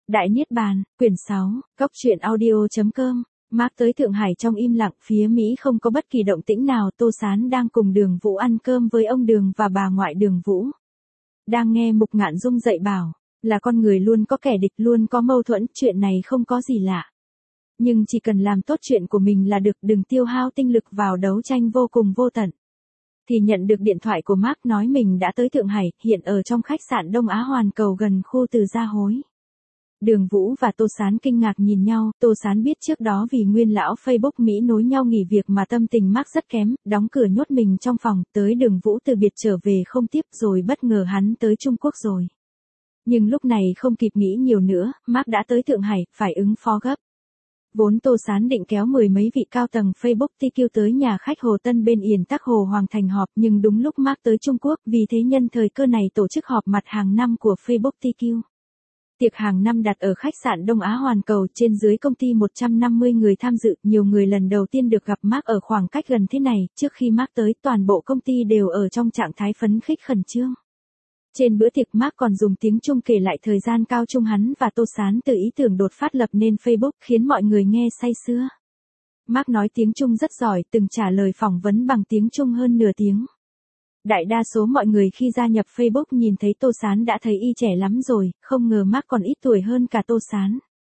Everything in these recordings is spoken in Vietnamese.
Đại Niết Bàn, quyển 6, Cốc truyện audio.com. Mark tới Thượng Hải trong im lặng, phía Mỹ không có bất kỳ động tĩnh nào. Tô Sán đang cùng Đường Vũ ăn cơm với ông Đường và bà ngoại Đường Vũ. Đang nghe Mục Ngạn Dung dạy bảo, là con người luôn có kẻ địch, luôn có mâu thuẫn, chuyện này không có gì lạ. Nhưng chỉ cần làm tốt chuyện của mình là được, đừng tiêu hao tinh lực vào đấu tranh vô cùng vô tận. Thì nhận được điện thoại của Mark nói mình đã tới Thượng Hải, hiện ở trong khách sạn Đông Á Hoàn Cầu gần khu Từ Gia Hối. Đường Vũ và Tô Sán kinh ngạc nhìn nhau. Tô Sán biết trước đó vì nguyên lão Facebook Mỹ nối nhau nghỉ việc mà tâm tình Mark rất kém, đóng cửa nhốt mình trong phòng, tới Đường Vũ từ biệt trở về không tiếp, rồi bất ngờ hắn tới Trung Quốc rồi. Nhưng lúc này không kịp nghĩ nhiều nữa, Mark đã tới Thượng Hải, phải ứng phó gấp. Vốn Tô Sán định kéo mười mấy vị cao tầng Facebook TQ tới nhà khách Hồ Tân bên Yền Tắc Hồ Hoàng Thành họp, nhưng đúng lúc Mark tới Trung Quốc, vì thế nhân thời cơ này tổ chức họp mặt hàng năm của Facebook TQ. Tiệc hàng năm đặt ở khách sạn Đông Á Hoàn Cầu, trên dưới công ty 150 người tham dự, nhiều người lần đầu tiên được gặp Mark ở khoảng cách gần thế này. Trước khi Mark tới, toàn bộ công ty đều ở trong trạng thái phấn khích khẩn trương. Trên bữa tiệc, Mark còn dùng tiếng Trung kể lại thời gian cao trung hắn và Tô Sán từ ý tưởng đột phát lập nên Facebook, khiến mọi người nghe say sưa. Mark nói tiếng Trung rất giỏi, từng trả lời phỏng vấn bằng tiếng Trung hơn nửa tiếng. Đại đa số mọi người khi gia nhập Facebook nhìn thấy Tô Sán đã thấy y trẻ lắm rồi, không ngờ Mark còn ít tuổi hơn cả Tô Sán.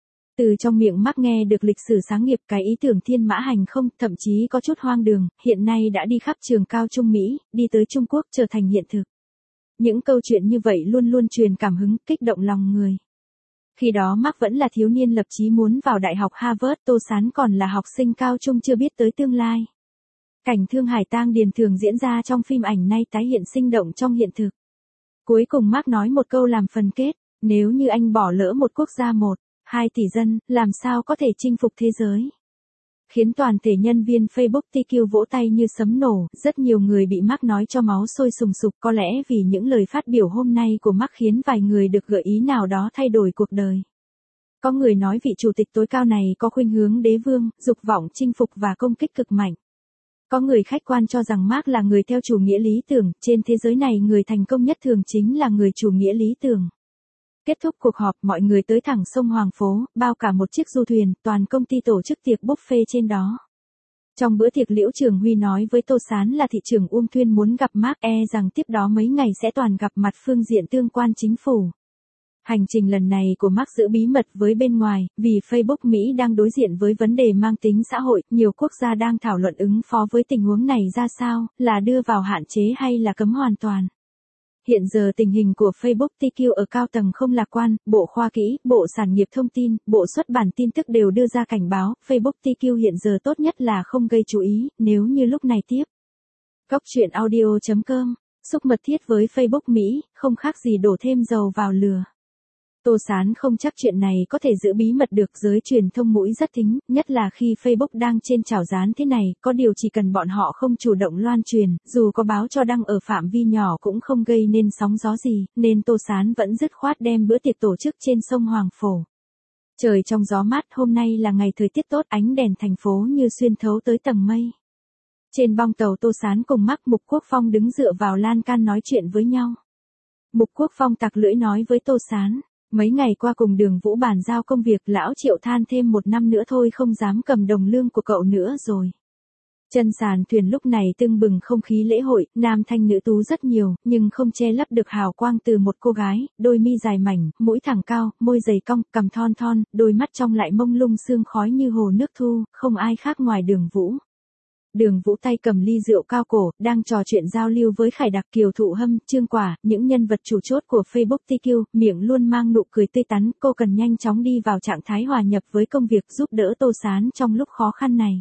Từ trong miệng Mark nghe được lịch sử sáng nghiệp, cái ý tưởng thiên mã hành không, thậm chí có chút hoang đường, hiện nay đã đi khắp trường cao trung Mỹ, đi tới Trung Quốc trở thành hiện thực. Những câu chuyện như vậy luôn luôn truyền cảm hứng, kích động lòng người. Khi đó Mark vẫn là thiếu niên lập chí muốn vào Đại học Harvard, Tô Sán còn là học sinh cao trung chưa biết tới tương lai. Cảnh thương hải tang điền thường diễn ra trong phim ảnh nay tái hiện sinh động trong hiện thực. Cuối cùng Mark nói một câu làm phần kết, nếu như anh bỏ lỡ một quốc gia 1-2 tỷ dân, làm sao có thể chinh phục thế giới? Khiến toàn thể nhân viên Facebook TQ vỗ tay như sấm nổ, rất nhiều người bị Mark nói cho máu sôi sùng sục, có lẽ vì những lời phát biểu hôm nay của Mark khiến vài người được gợi ý nào đó thay đổi cuộc đời. Có người nói vị chủ tịch tối cao này có khuynh hướng đế vương, dục vọng chinh phục và công kích cực mạnh. Có người khách quan cho rằng Mark là người theo chủ nghĩa lý tưởng, trên thế giới này người thành công nhất thường chính là người chủ nghĩa lý tưởng. Kết thúc cuộc họp, mọi người tới thẳng sông Hoàng Phố, bao cả một chiếc du thuyền, toàn công ty tổ chức tiệc buffet trên đó. Trong bữa tiệc Liễu Trường Huy nói với Tô Sán là thị trưởng Uông Thuyên muốn gặp Mark, rằng tiếp đó mấy ngày sẽ toàn gặp mặt phương diện tương quan chính phủ. Hành trình lần này của Mark giữ bí mật với bên ngoài, vì Facebook Mỹ đang đối diện với vấn đề mang tính xã hội, nhiều quốc gia đang thảo luận ứng phó với tình huống này ra sao, là đưa vào hạn chế hay là cấm hoàn toàn. Hiện giờ tình hình của Facebook TQ ở cao tầng không lạc quan, Bộ Khoa kỹ, Bộ Sản nghiệp Thông tin, Bộ Xuất bản tin tức đều đưa ra cảnh báo, Facebook TQ hiện giờ tốt nhất là không gây chú ý, nếu như lúc này tiếp. Cốc truyện audio.com, xúc mật thiết với Facebook Mỹ, không khác gì đổ thêm dầu vào lửa. Tô Sán không chắc chuyện này có thể giữ bí mật được, giới truyền thông mũi rất thính, nhất là khi Facebook đang trên chảo rán thế này, có điều chỉ cần bọn họ không chủ động loan truyền, dù có báo cho đăng ở phạm vi nhỏ cũng không gây nên sóng gió gì, nên Tô Sán vẫn dứt khoát đem bữa tiệc tổ chức trên sông Hoàng Phổ. Trời trong gió mát, hôm nay là ngày thời tiết tốt, ánh đèn thành phố như xuyên thấu tới tầng mây. Trên bong tàu Tô Sán cùng Mark, Mục Quốc Phong đứng dựa vào lan can nói chuyện với nhau. Mục Quốc Phong tặc lưỡi nói với Tô Sán. Mấy ngày qua cùng Đường Vũ bàn giao công việc, lão Triệu than thêm 1 năm nữa thôi không dám cầm đồng lương của cậu nữa rồi. Chân sàn thuyền lúc này tưng bừng không khí lễ hội, nam thanh nữ tú rất nhiều, nhưng không che lấp được hào quang từ một cô gái, đôi mi dài mảnh, mũi thẳng cao, môi dày cong, cằm thon thon, đôi mắt trong lại mông lung sương khói như hồ nước thu, không ai khác ngoài Đường Vũ. Đường Vũ tay cầm ly rượu cao cổ, đang trò chuyện giao lưu với Khải Đặc, Kiều Thụ Hâm, Trương Quả, những nhân vật chủ chốt của Facebook TQ, miệng luôn mang nụ cười tươi tắn, cô cần nhanh chóng đi vào trạng thái hòa nhập với công việc, giúp đỡ Tô Sán trong lúc khó khăn này.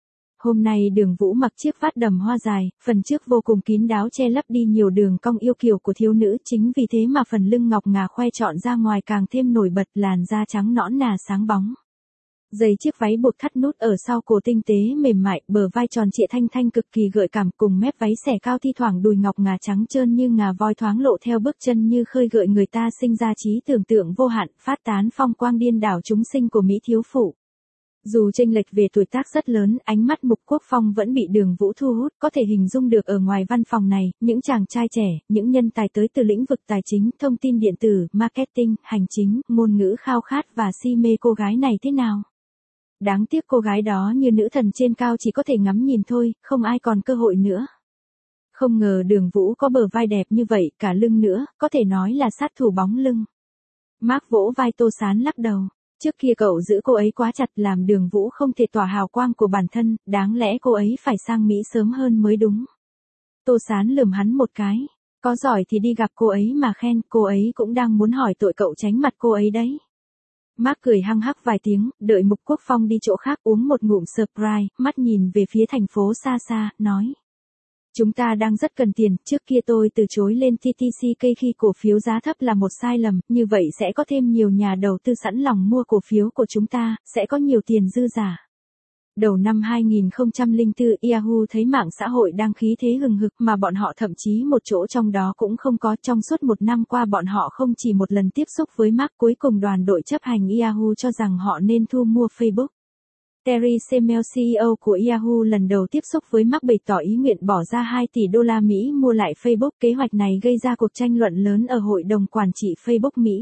Hôm nay Đường Vũ mặc chiếc vát đầm hoa dài, phần trước vô cùng kín đáo che lấp đi nhiều đường cong yêu kiều của thiếu nữ, chính vì thế mà phần lưng ngọc ngà khoe trọn ra ngoài càng thêm nổi bật, làn da trắng nõn nà sáng bóng. Dây chiếc váy bột thắt nút ở sau cổ tinh tế mềm mại, bờ vai tròn trịa thanh thanh cực kỳ gợi cảm, cùng mép váy xẻ cao thi thoảng đùi ngọc ngà trắng trơn như ngà voi thoáng lộ theo bước chân như khơi gợi người ta sinh ra trí tưởng tượng vô hạn, phát tán phong quang điên đảo chúng sinh của Mỹ thiếu phụ. Dù chênh lệch về tuổi tác rất lớn, ánh mắt Mục Quốc Phong vẫn bị Đường Vũ thu hút, có thể hình dung được ở ngoài văn phòng này, những chàng trai trẻ, những nhân tài tới từ lĩnh vực tài chính, thông tin điện tử, marketing, hành chính, ngôn ngữ khao khát và si mê cô gái này thế nào. Đáng tiếc cô gái đó như nữ thần trên cao chỉ có thể ngắm nhìn thôi, không ai còn cơ hội nữa. Không ngờ Đường Vũ có bờ vai đẹp như vậy, cả lưng nữa, có thể nói là sát thủ bóng lưng. Mark vỗ vai Tô Sán lắc đầu. Trước kia cậu giữ cô ấy quá chặt làm Đường Vũ không thể tỏa hào quang của bản thân, đáng lẽ cô ấy phải sang Mỹ sớm hơn mới đúng. Tô Sán lườm hắn một cái. Có giỏi thì đi gặp cô ấy mà khen, cô ấy cũng đang muốn hỏi tội cậu tránh mặt cô ấy đấy. Mark cười hăng hắc vài tiếng, đợi Mục Quốc Phong đi chỗ khác uống một ngụm Sprite, mắt nhìn về phía thành phố xa xa, nói. Chúng ta đang rất cần tiền, trước kia tôi từ chối lên TTCK khi cổ phiếu giá thấp là một sai lầm, như vậy sẽ có thêm nhiều nhà đầu tư sẵn lòng mua cổ phiếu của chúng ta, sẽ có nhiều tiền dư giả. Đầu năm 2004, Yahoo thấy mạng xã hội đang khí thế hừng hực mà bọn họ thậm chí một chỗ trong đó cũng không có. Trong suốt một năm qua bọn họ không chỉ một lần tiếp xúc với Mark, cuối cùng đoàn đội chấp hành Yahoo cho rằng họ nên thu mua Facebook. Terry Semel, CEO của Yahoo lần đầu tiếp xúc với Mark bày tỏ ý nguyện bỏ ra 2 tỷ đô la Mỹ mua lại Facebook. Kế hoạch này gây ra cuộc tranh luận lớn ở hội đồng quản trị Facebook Mỹ.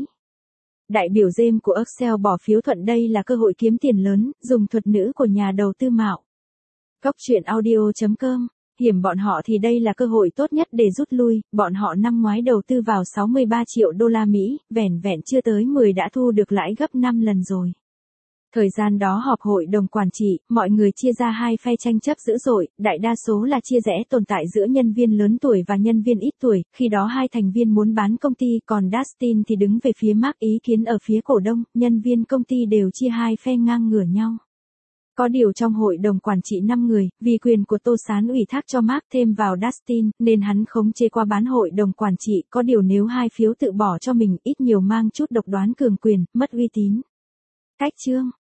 Đại biểu James của Excel bỏ phiếu thuận đây là cơ hội kiếm tiền lớn, dùng thuật ngữ của nhà đầu tư mạo. Góc truyện audio.com, hiểm bọn họ thì đây là cơ hội tốt nhất để rút lui, bọn họ năm ngoái đầu tư vào 63 triệu đô la Mỹ, vẻn vẹn chưa tới 10 đã thu được lãi gấp 5 lần rồi. Thời gian đó họp hội đồng quản trị, mọi người chia ra hai phe tranh chấp dữ dội, đại đa số là chia rẽ tồn tại giữa nhân viên lớn tuổi và nhân viên ít tuổi, khi đó hai thành viên muốn bán công ty, còn Dustin thì đứng về phía Mark, ý kiến ở phía cổ đông, nhân viên công ty đều chia hai phe ngang ngửa nhau. Có điều trong hội đồng quản trị 5 người, vì quyền của Tô Sán ủy thác cho Mark thêm vào Dustin, nên hắn khống chế qua bán hội đồng quản trị, có điều nếu hai phiếu tự bỏ cho mình, ít nhiều mang chút độc đoán cường quyền, mất uy tín. Cách chương